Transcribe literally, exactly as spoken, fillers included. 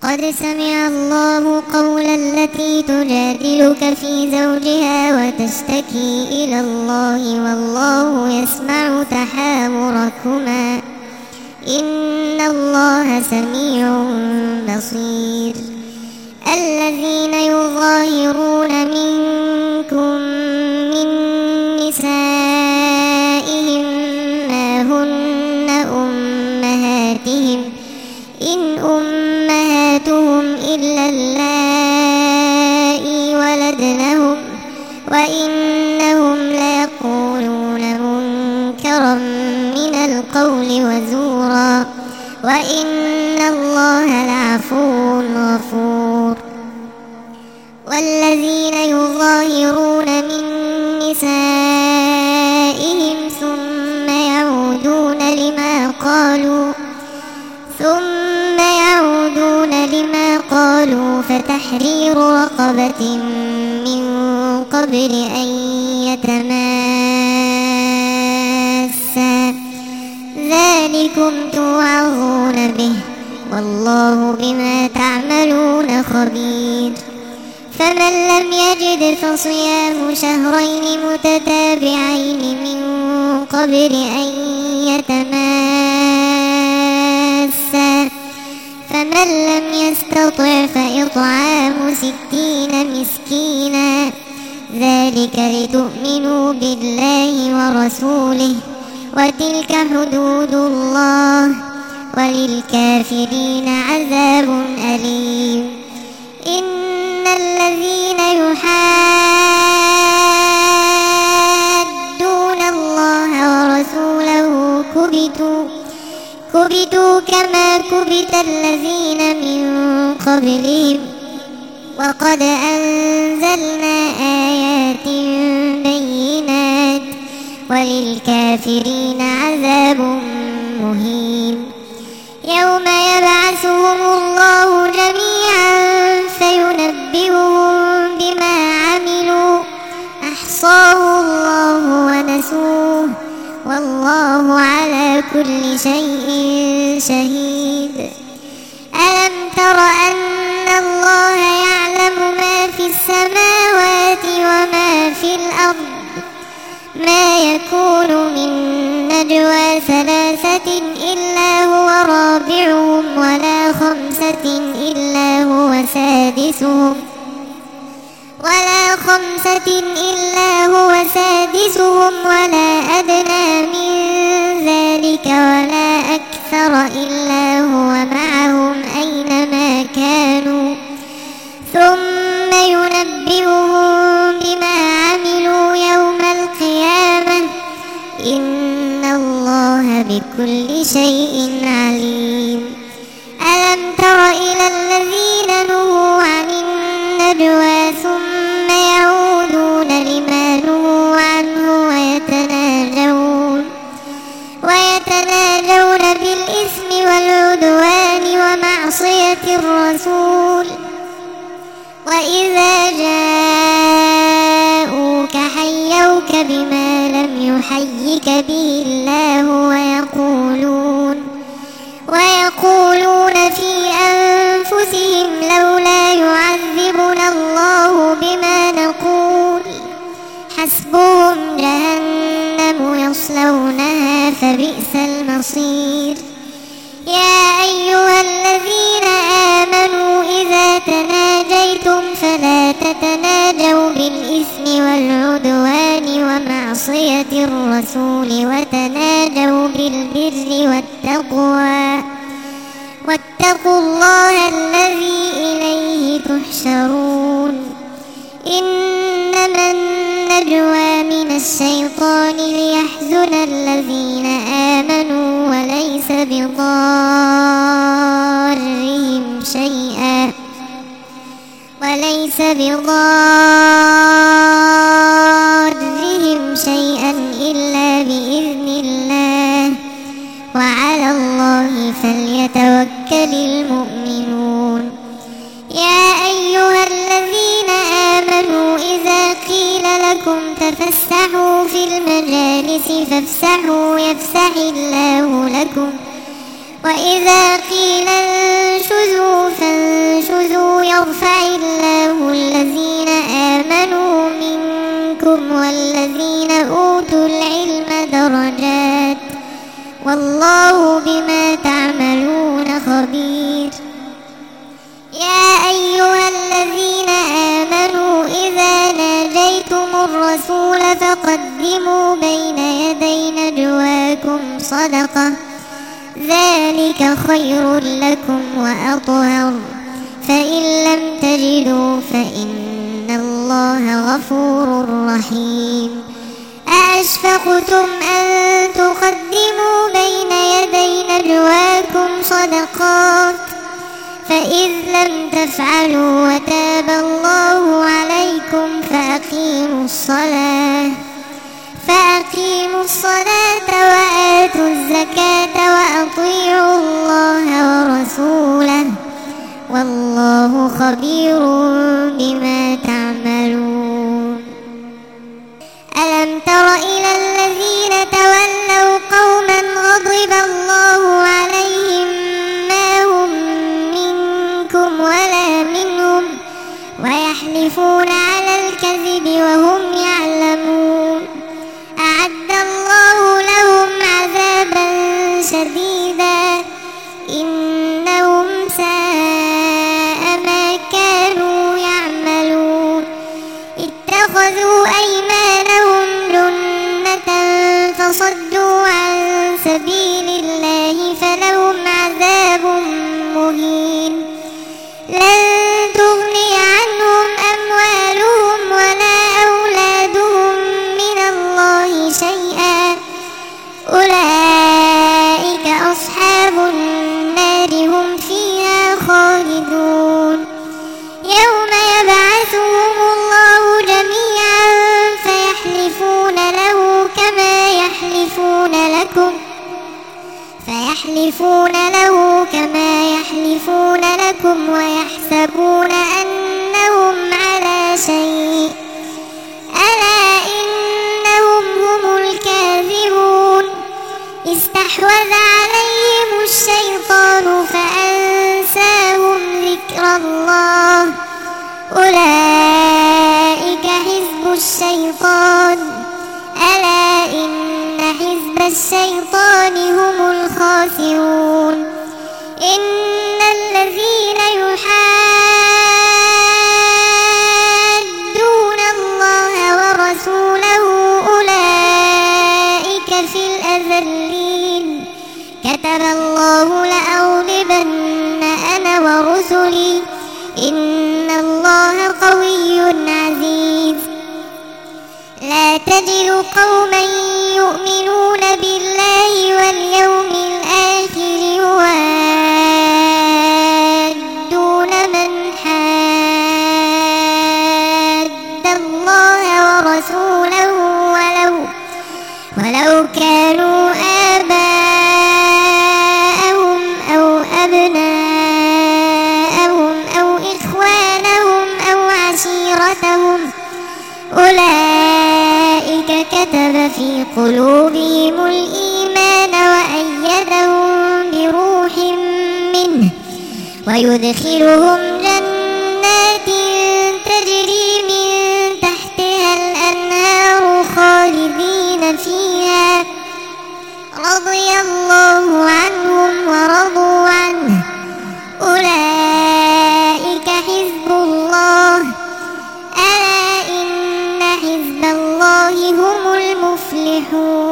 قد سمع الله قول التي تجادلك في زوجها وتشتكي إلى الله والله يسمع تحاوركما إن الله سميع بصير. الذين يظاهرون منكم من نسائهم ما هن أمهاتهم إن أمهاتهم إلا اللائي ولدنهم وإنهم ليقولون منكرا من القول وزورا وإن الله لعفو غفور. والذين يظاهرون من نسائهم ثم يعودون لما قالوا ثم يعودون لما قالوا فتحرير رقبة من قبل أن يتماسا ذلكم توعظون به والله بما تعملون خبير. فمن لم يجد فصيام شهرين متتابعين من قبل أن يتماسا فمن لم يستطع فإطعام ستين مسكينا ذلك لتؤمنوا بالله ورسوله وتلك حدود الله وللكافرين عذاب أليم. إن الذين يحادون الله ورسوله كبتوا كبتوا كما كبت الذين من قبلهم وقد أنزلنا آيات بينات وللكافرين عذاب مهين. يوم يبعثهم الله جميعا فينبئهم بما عملوا أحصاه الله ونسوه والله على كل شيء شهيد. ألم تر أن الله يعلم ما في السماوات وما في الأرض ما يكون من نجوى ثلاثة إلا هو رابعهم ولا خمسة إلا هو سادسهم ولا خمسة إلا هو سادسهم ولا أدنى من ذلك ولا أكثر إلا هو معهم أينما كانوا ثم ينبئهم بما عملوا يوم القيامة إن الله بكل شيء عليم. ألم تر إلى الذين نهوا عن النجوى ثم يعودون لما نهوا عنه ويتناجون ويتناجون بالإثم والعدوان ومعصية الرسول وإذا جاءوك حيوك بما لم يحيك به الله ويقولون ويقولون في أنفسهم لولا يعذبنا الله بما نقول حسبهم جهنم يصلونها فبئس المصير. يا أيها الذين آمنوا إذا تناجيتم فلا تتناجوا بالإثم والعدوان ومعصية الرسول وتناجوا بالبر والتقوى واتقوا الله الذي إليه تحشرون. إنما النجوى من الشيطان ليحزن الذين آمنوا وليس بضارهم شيئا وليس بضارهم شيئا إلا بإذن الله وعلى الله فليتوكل المؤمنون. يا أيها الذين آمنوا إذا قيل لكم تفسحوا في المجالس فافسحوا يفسح الله لكم وإذا قيل انشزوا فانشزوا خذوا يرفع الله الذين آمنوا منكم والذين أوتوا العلم درجات والله بما تعملون خبير. يا أيها الذين آمنوا إذا ناجيتم الرسول فقدموا بين يدي نجواكم صدقة ذلك خير لكم وأطهر، فإن لم تجدوا فإن الله غفور رحيم. أأشفقتم أن تقدموا بين يدي نجواكم صدقات فإذ لم تفعلوا وتاب الله عليكم فأقيموا الصلاة فأقيموا الصلاة وآتوا الزكاة وأطيعوا الله ورسوله والله خبير بما تعملون. ألم تر إلى الذين تولوا قوما غضب الله عليهم ما هم منكم ولا منهم ويحلفون على الكذب وهم يعلمون. أعد الله لهم عذابا شديدا إنهم ساء ما كانوا يعملون. اتخذوا أيمانهم جنة فصدوا عن سبيل الله فلهم عذاب مهين. لن تغني عنهم أموالهم ولا أولادهم من الله شيئا أولئك أصحاب النار هم فيها خالدون. يوم يبعثهم الله جميعا فيحلفون له كما يحلفون لكم فيحلفون له كما يحلفون لكم ويحسبون أنهم على شيء ألا إنهم هم الكاذبون. استحوذ عليهم الشيطان فأنساهم ذكر الله أولئك حزب الشيطان ألا إن حزب الشيطان هم الخاسرون. إن الذين يحادون الله ورسوله أولئك في الأذلين. كتب الله لأغلبن أنا ورسلي إن الله قوي عزيز. لا تجد قوما يؤمنون بالله واليوم الآخر يوادون من حاد الله ورسوله ولو ولو كانوا آباءهم أو أبناءهم أو إخوانهم أو عشيرتهم أولئك كتب في قلوبهم الإيمان وأيدهم بروح منه ويدخلهم جنات تجري من تحتها الأنهار خالدين فيها رضي الله عنهم ورضوا عنه أولئك حزب الله ألا إن حزب الله هم المفلحون.